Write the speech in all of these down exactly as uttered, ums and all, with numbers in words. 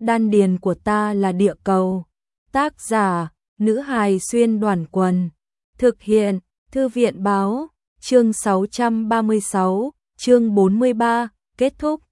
Đan điền của ta là địa cầu. Tác giả, nữ hài xuyên đoàn quần. Thực hiện, thư viện báo, chương sáu trăm ba mươi sáu, chương bốn mươi ba, kết thúc.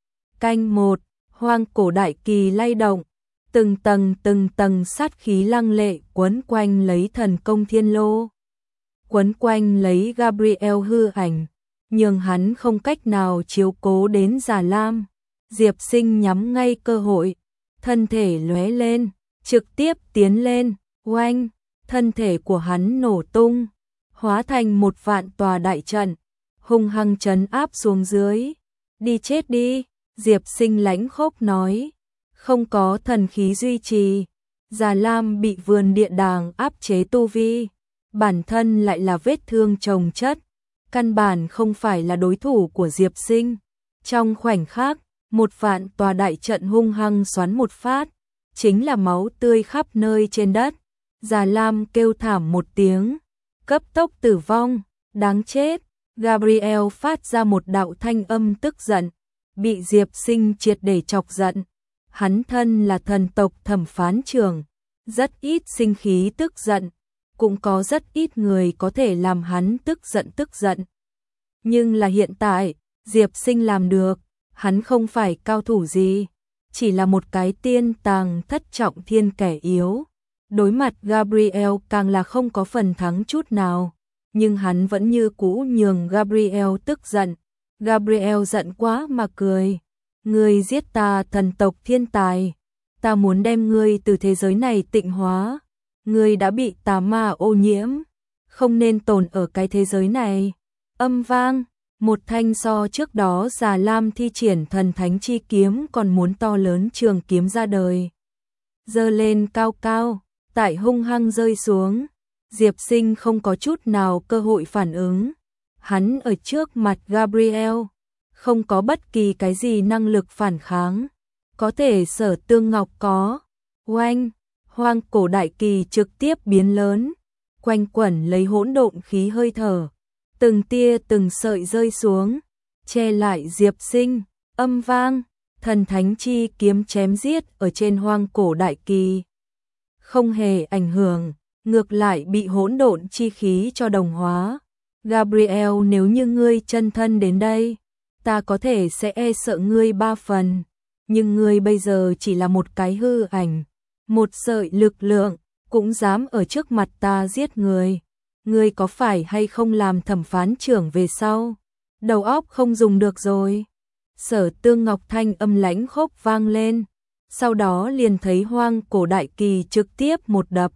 Canh một, hoang cổ đại kỳ lay động. Từng tầng từng tầng sát khí lăng lệ quấn quanh lấy thần công thiên lô. Quấn quanh lấy Gabriel hư ảnh, nhưng hắn không cách nào chiếu cố đến Già Lam. Diệp Sinh nhắm ngay cơ hội, thân thể lóe lên, trực tiếp tiến lên, oanh, thân thể của hắn nổ tung, hóa thành một vạn tòa đại trận, hung hăng trấn áp xuống dưới. Đi chết đi, Diệp Sinh lãnh khốc nói, không có thần khí duy trì, Già Lam bị vườn địa đàng áp chế tu vi, bản thân lại là vết thương chồng chất, căn bản không phải là đối thủ của Diệp Sinh. Trong khoảnh khắc, một vạn tòa đại trận hung hăng xoắn một phát, chính là máu tươi khắp nơi trên đất. Già Lam kêu thảm một tiếng, cấp tốc tử vong, đáng chết. Gabriel phát ra một đạo thanh âm tức giận, bị Diệp Sinh triệt để chọc giận. Hắn thân là thần tộc thẩm phán trưởng, rất ít sinh khí tức giận, cũng có rất ít người có thể làm hắn tức giận tức giận. Nhưng là hiện tại, Diệp Sinh làm được, hắn không phải cao thủ gì, chỉ là một cái tiên tàng thất trọng thiên kẻ yếu. Đối mặt Gabriel càng là không có phần thắng chút nào, nhưng hắn vẫn như cũ nhường Gabriel tức giận. Gabriel giận quá mà cười, ngươi giết ta thần tộc thiên tài, ta muốn đem ngươi từ thế giới này tịnh hóa, ngươi đã bị tà ma ô nhiễm, không nên tồn ở cái thế giới này. Âm vang, một thanh so trước đó Già Lam thi triển thần thánh chi kiếm còn muốn to lớn trường kiếm ra đời. Giơ lên cao cao, tại hung hăng rơi xuống, Diệp Sinh không có chút nào cơ hội phản ứng. Hắn ở trước mặt Gabriel, không có bất kỳ cái gì năng lực phản kháng, có thể Sở Tương Ngọc có. Oanh, hoang cổ đại kỳ trực tiếp biến lớn, quanh quẩn lấy hỗn độn khí hơi thở, từng tia từng sợi rơi xuống, che lại Diệp Sinh. Âm vang, thần thánh chi kiếm chém giết ở trên hoang cổ đại kỳ, không hề ảnh hưởng, ngược lại bị hỗn độn chi khí cho đồng hóa. Gabriel, nếu như ngươi chân thân đến đây, ta có thể sẽ e sợ ngươi ba phần, nhưng ngươi bây giờ chỉ là một cái hư ảnh, một sợi lực lượng, cũng dám ở trước mặt ta giết người. Ngươi có phải hay không làm thẩm phán trưởng về sau, đầu óc không dùng được rồi. Sở Tương Ngọc thanh âm lãnh khốc vang lên, sau đó liền thấy hoang cổ đại kỳ trực tiếp một đập.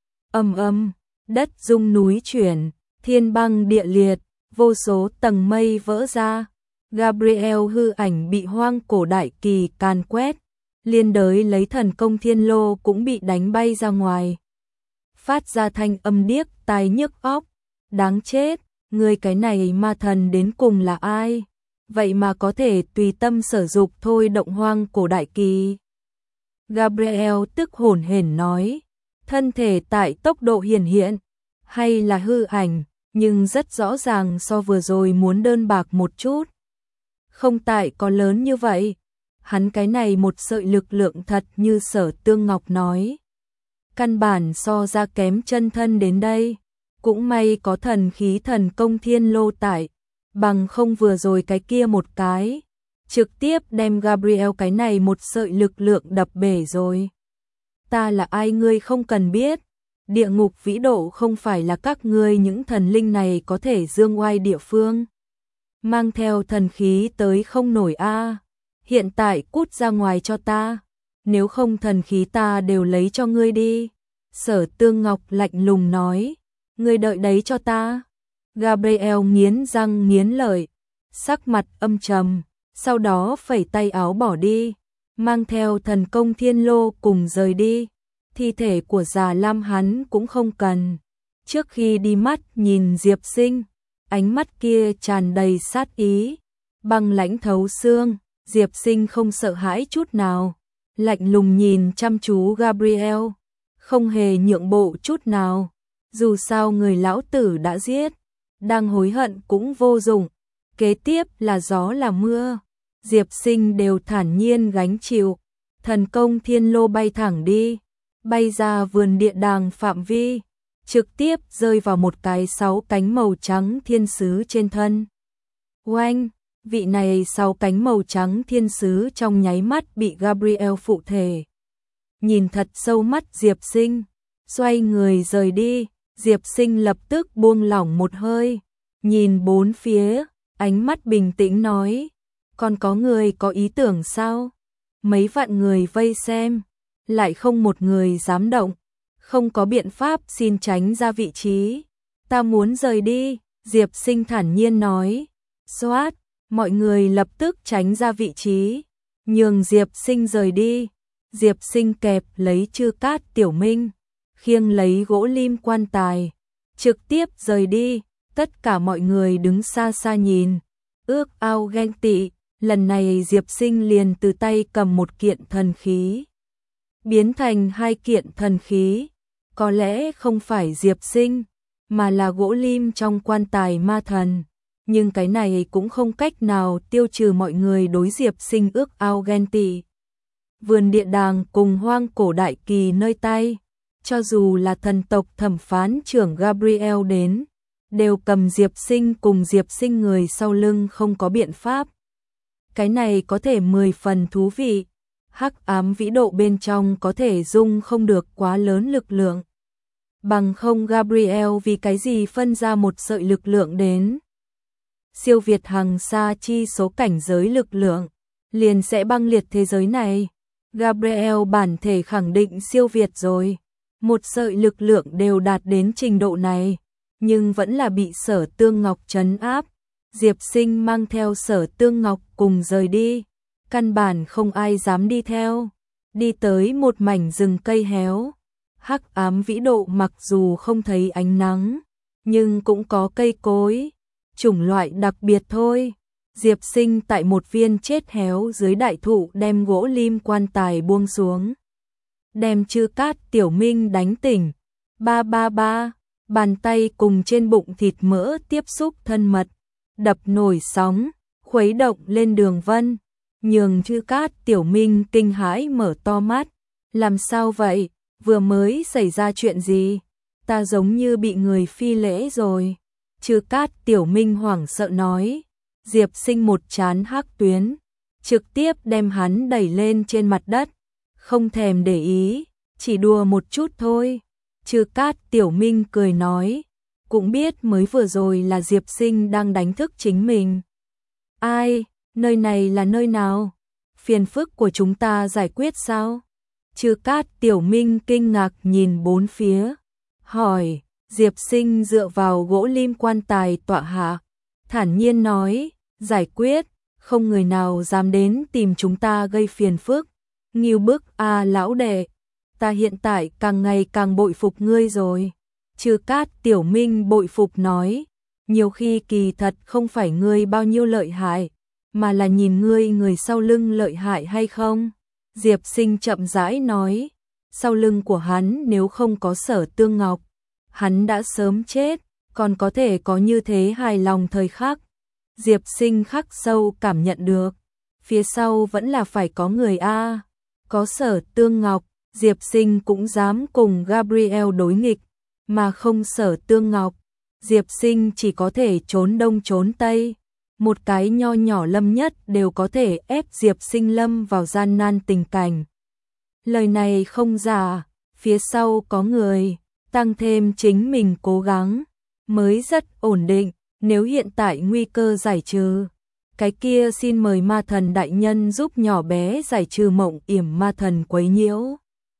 Ầm ầm, đất rung núi chuyển, thiên băng địa liệt, vô số tầng mây vỡ ra. Gabriel hư ảnh bị hoang cổ đại kỳ càn quét, liên đới lấy thần công thiên lô cũng bị đánh bay ra ngoài. Phát ra thanh âm điếc tai nhức óc, đáng chết, người cái này ma thần đến cùng là ai? Vậy mà có thể tùy tâm sở dục thôi động hoang cổ đại kỳ. Gabriel tức hổn hển nói, thân thể tại tốc độ hiển hiện, hay là hư ảnh, nhưng rất rõ ràng so vừa rồi muốn đơn bạc một chút. Không tại có lớn như vậy, hắn cái này một sợi lực lượng thật như Sở Tương Ngọc nói. Căn bản so ra kém chân thân đến đây, cũng may có thần khí thần công thiên lô tại, bằng không vừa rồi cái kia một cái, trực tiếp đem Gabriel cái này một sợi lực lượng đập bể rồi. Ta là ai ngươi không cần biết, địa ngục vĩ độ không phải là các ngươi những thần linh này có thể dương oai địa phương. Mang theo thần khí tới không nổi a, hiện tại cút ra ngoài cho ta, nếu không thần khí ta đều lấy cho ngươi đi. Sở Tương Ngọc lạnh lùng nói, ngươi đợi đấy cho ta. Gabriel nghiến răng nghiến lợi, sắc mặt âm trầm, sau đó phẩy tay áo bỏ đi, mang theo thần công thiên lô cùng rời đi. Thi thể của Già Lam hắn cũng không cần. Trước khi đi mắt nhìn Diệp Sinh, ánh mắt kia tràn đầy sát ý, băng lãnh thấu xương. Diệp Sinh không sợ hãi chút nào, lạnh lùng nhìn chăm chú Gabriel, không hề nhượng bộ chút nào. Dù sao người lão tử đã giết, đang hối hận cũng vô dụng. Kế tiếp là gió là mưa, Diệp Sinh đều thản nhiên gánh chịu. thần công thiên lô bay thẳng đi, bay ra vườn địa đàng phạm vi, trực tiếp rơi vào một cái sáu cánh màu trắng thiên sứ trên thân. Oanh, vị này sáu cánh màu trắng thiên sứ trong nháy mắt bị Gabriel phụ thể. Nhìn thật sâu mắt Diệp Sinh, xoay người rời đi, Diệp Sinh lập tức buông lỏng một hơi, nhìn bốn phía, ánh mắt bình tĩnh nói, còn có người có ý tưởng sao? Mấy vạn người vây xem, lại không một người dám động, không có biện pháp xin tránh ra vị trí. Ta muốn rời đi, Diệp Sinh thản nhiên nói. Xoát, mọi người lập tức tránh ra vị trí, nhường Diệp Sinh rời đi. Diệp Sinh kẹp lấy Chư Cát Tiểu Minh, khiêng lấy gỗ lim quan tài, trực tiếp rời đi. Tất cả mọi người đứng xa xa nhìn, ước ao ghen tị. Lần này Diệp Sinh liền từ tay cầm một kiện thần khí, biến thành hai kiện thần khí. Có lẽ không phải Diệp Sinh, mà là gỗ lim trong quan tài ma thần. Nhưng cái này cũng không cách nào tiêu trừ mọi người đối Diệp Sinh ước ao ghen tị. Vườn địa đàng cùng hoang cổ đại kỳ nơi tay, cho dù là thần tộc thẩm phán trưởng Gabriel đến, đều cầm Diệp Sinh cùng Diệp Sinh người sau lưng không có biện pháp. Cái này có thể mười phần thú vị, hắc ám vĩ độ bên trong có thể dung không được quá lớn lực lượng. Bằng không Gabriel vì cái gì phân ra một sợi lực lượng đến. Siêu việt hàng xa chi số cảnh giới lực lượng, liền sẽ băng liệt thế giới này. Gabriel bản thể khẳng định siêu việt rồi, một sợi lực lượng đều đạt đến trình độ này, nhưng vẫn là bị Sở Tương Ngọc trấn áp. Diệp Sinh mang theo Sở Tương Ngọc cùng rời đi, căn bản không ai dám đi theo. Đi tới một mảnh rừng cây héo, hắc ám vĩ độ mặc dù không thấy ánh nắng, nhưng cũng có cây cối, chủng loại đặc biệt thôi. Diệp Sinh tại một viên chết héo dưới đại thụ đem gỗ lim quan tài buông xuống, đem Chư Cát Tiểu Minh đánh tỉnh. Ba ba ba, bàn tay cùng trên bụng thịt mỡ tiếp xúc thân mật, đập nổi sóng, khuấy động lên đường vân, nhường Chư Cát Tiểu Minh kinh hãi mở to mắt. Làm sao vậy? Vừa mới xảy ra chuyện gì? Ta giống như bị người phi lễ rồi. Chư Cát Tiểu Minh hoảng sợ nói. Diệp Sinh một chán hắc tuyến, trực tiếp đem hắn đẩy lên trên mặt đất, không thèm để ý, chỉ đùa một chút thôi. Chư Cát Tiểu Minh cười nói, cũng biết mới vừa rồi là Diệp Sinh đang đánh thức chính mình. Ai, nơi này là nơi nào? Phiền phức của chúng ta giải quyết sao? Chư Cát Tiểu Minh kinh ngạc nhìn bốn phía, hỏi. Diệp Sinh dựa vào gỗ lim quan tài tọa hạ, thản nhiên nói, giải quyết, không người nào dám đến tìm chúng ta gây phiền phức. Ngưu bức a lão đệ, ta hiện tại càng ngày càng bội phục ngươi rồi. Chư Cát Tiểu Minh bội phục nói, nhiều khi kỳ thật không phải ngươi bao nhiêu lợi hại, mà là nhìn ngươi người sau lưng lợi hại hay không. Diệp Sinh chậm rãi nói, sau lưng của hắn nếu không có Sở Tương Ngọc, hắn đã sớm chết, còn có thể có như thế hài lòng thời khắc. Diệp Sinh khắc sâu cảm nhận được, phía sau vẫn là phải có người a, có Sở Tương Ngọc, Diệp Sinh cũng dám cùng Gabriel đối nghịch, mà không Sở Tương Ngọc, Diệp Sinh chỉ có thể trốn đông trốn tây, một cái nho nhỏ Lâm Nhất đều có thể ép Diệp Sinh lâm vào gian nan tình cảnh. Lời này không giả, phía sau có người, tăng thêm chính mình cố gắng, mới rất ổn định. Nếu hiện tại nguy cơ giải trừ, cái kia xin mời ma thần đại nhân giúp nhỏ bé giải trừ mộng yểm ma thần quấy nhiễu.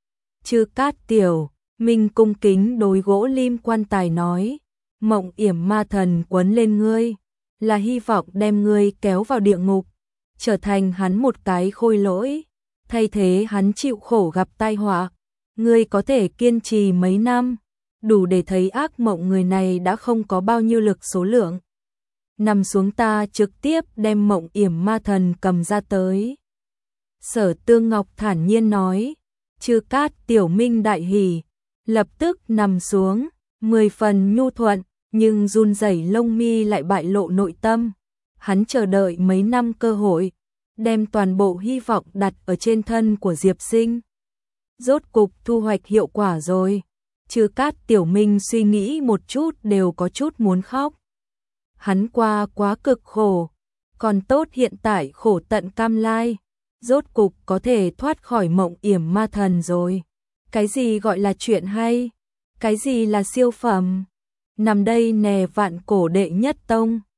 Chư Cát Tiểu Minh cung kính đối gỗ lim quan tài nói, mộng yểm ma thần quấn lên ngươi, là hy vọng đem ngươi kéo vào địa ngục, trở thành hắn một cái khôi lỗi, thay thế hắn chịu khổ gặp tai họa. Ngươi có thể kiên trì mấy năm, đủ để thấy ác mộng người này đã không có bao nhiêu lực số lượng. Nằm xuống ta trực tiếp đem mộng yểm ma thần cầm ra tới. Sở Tương Ngọc thản nhiên nói. Chư Cát Tiểu Minh đại hỉ, lập tức nằm xuống, mười phần nhu thuận, nhưng run rẩy lông mi lại bại lộ nội tâm. Hắn chờ đợi mấy năm cơ hội, đem toàn bộ hy vọng đặt ở trên thân của Diệp Sinh. Rốt cục thu hoạch hiệu quả rồi. Trừ Cát Tiểu Minh suy nghĩ một chút đều có chút muốn khóc. Hắn qua quá cực khổ, còn tốt hiện tại khổ tận cam lai, rốt cục có thể thoát khỏi mộng yểm ma thần rồi. Cái gì gọi là chuyện hay? Cái gì là siêu phẩm? Nằm đây nè vạn cổ đệ nhất tông.